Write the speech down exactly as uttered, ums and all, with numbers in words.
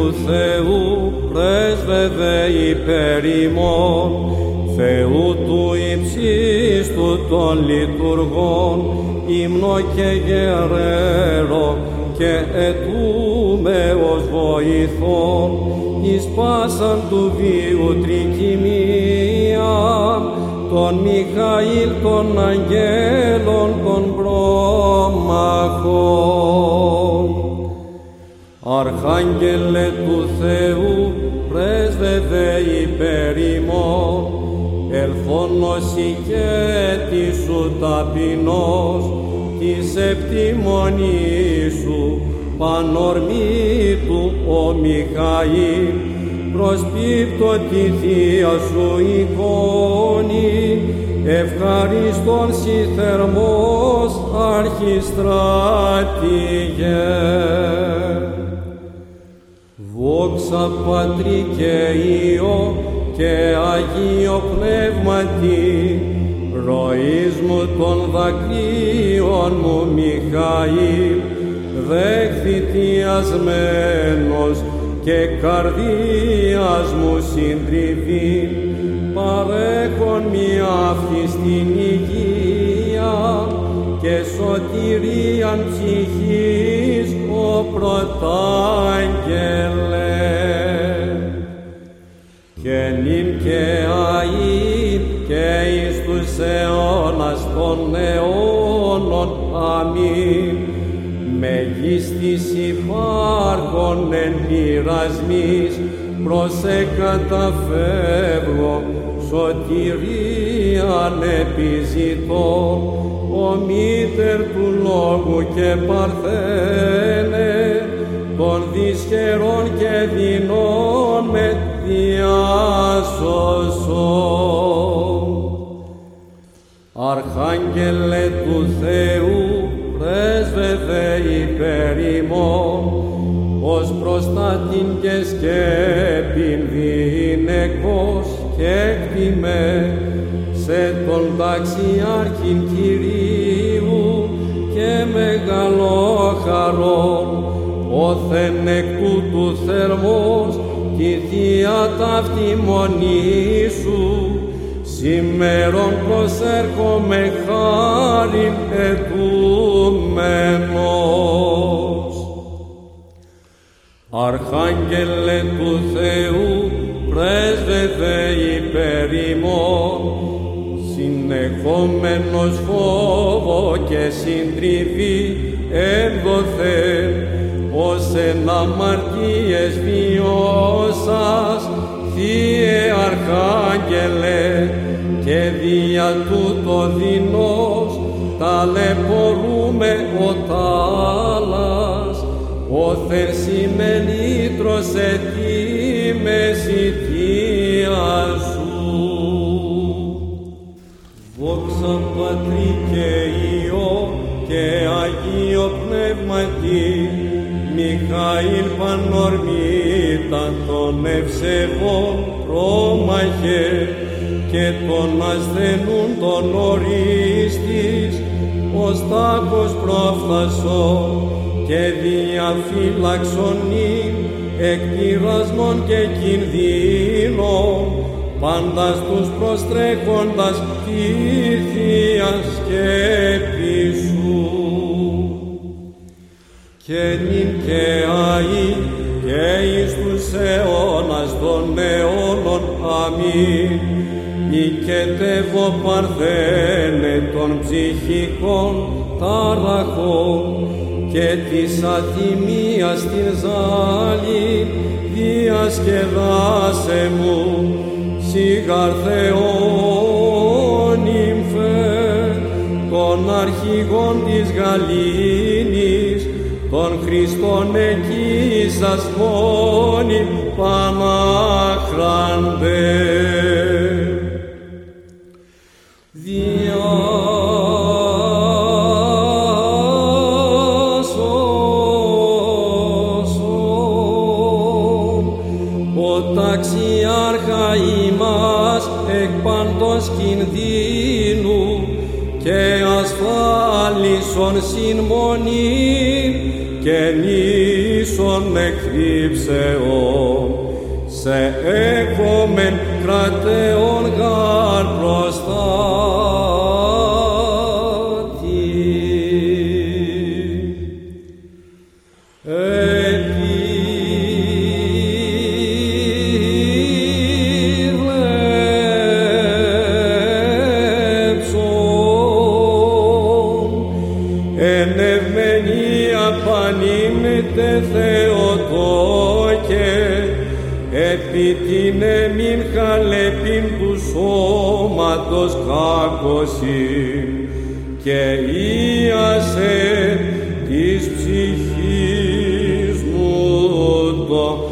του Θεού, πρέσβευε υπέρ ημών, Θεού του υψίστου των λειτουργών, ύμνο και γερέρο και ετούμε ως βοηθών, εις πάσαν του βίου τρικυμία, των Μιχαήλ των αγγέλων των πρόμαχων. Αρχάγγελε του Θεού, πρέσβευε υπέρ ημών, ελθόνος ηγέτης σου ταπεινός, της επτιμονής σου πανορμή του ο Μιχαήλ, προσπίπτω τη θεία σου εικόνη, ευχαριστών σοι θερμός αρχιστράτηγε. Δόξα Πατρί και Υιό και Αγίο Πνεύματι, ροής μου των δακρύων μου Μιχαήλ, δέχθητιασμένος και καρδίας μου συντριβή, παρέχον μια αυτή στην υγεία και σωτηρίαν ψυχής ο πρωτάγγελε. Και νυν και αΐ και εις τους αιώνας των αιώνων. Αμήν. Μεγίστης υπάρχον εν πειρασμής, προς εκαταφεύγω σωτηρίαν επιζητώ, ο μήτερ του λόγου και παρθένε, των δυσχερών και δεινών με διάσωσον. Αρχάγγελε του Θεού, πρέσβευε υπέρ ημών, ως προστάτην και σκέπην διηνεκός και εκτιμέ σε τον ταξιάρχην Κυρίου και μεγαλόχαρον, όθεν εκ τούτου θερμός τη θεία ταύτη μονή σου, σήμερον προσέρχομαι χάριν ετούμενος. Αρχάγγελε του Θεού, πρέσβευε υπέρ ημών, συνεχόμενος φόβο και συντριβή ένδοθεν, ως εν αμαρτίες βιώσας, Θύε Αρχάγγελε, και δια τούτο δεινός ταλαιπωρούμε ο τάλας, όθεν συμμελήτρωσε τη μεσητεία σου. Δόξα Πατρί και Υιό και Αγίο Πνεύματι, Μιχαήλ πανορμήτα των ευσεβών πρόμαχε, και των ασθενούν των ορίστης, ως τάκος προφθασών, και διαφύλαξον νυν εκ πειρασμών και κινδύνων, πάντα στους προστρέχοντας τη Θεία σκέπη σου. Και νυν και αΐ και εις τους αιώνας των αιώνων. Αμήν. Οικετεύω παρθένε των ψυχικών ταραχών, και της ατιμίας την ζάλη διασκεδάσε μου, σιγάρ Θεόν υμφέ, των αρχηγών της γαλήνης, των Χριστών εκείσας μόνοι πανάχραντε. Ταξιάρχα ημάς εκ παντός κινδύνου, και ασφάλισον συν μονήν, και νήσων εκρύψεων, σε έκομεν κρατέων γαρ προστάτη. Θεοτόκε, επί την εμήν χαλεπίν του σώματος κάκωσιν, και ίασε της ψυχής μου το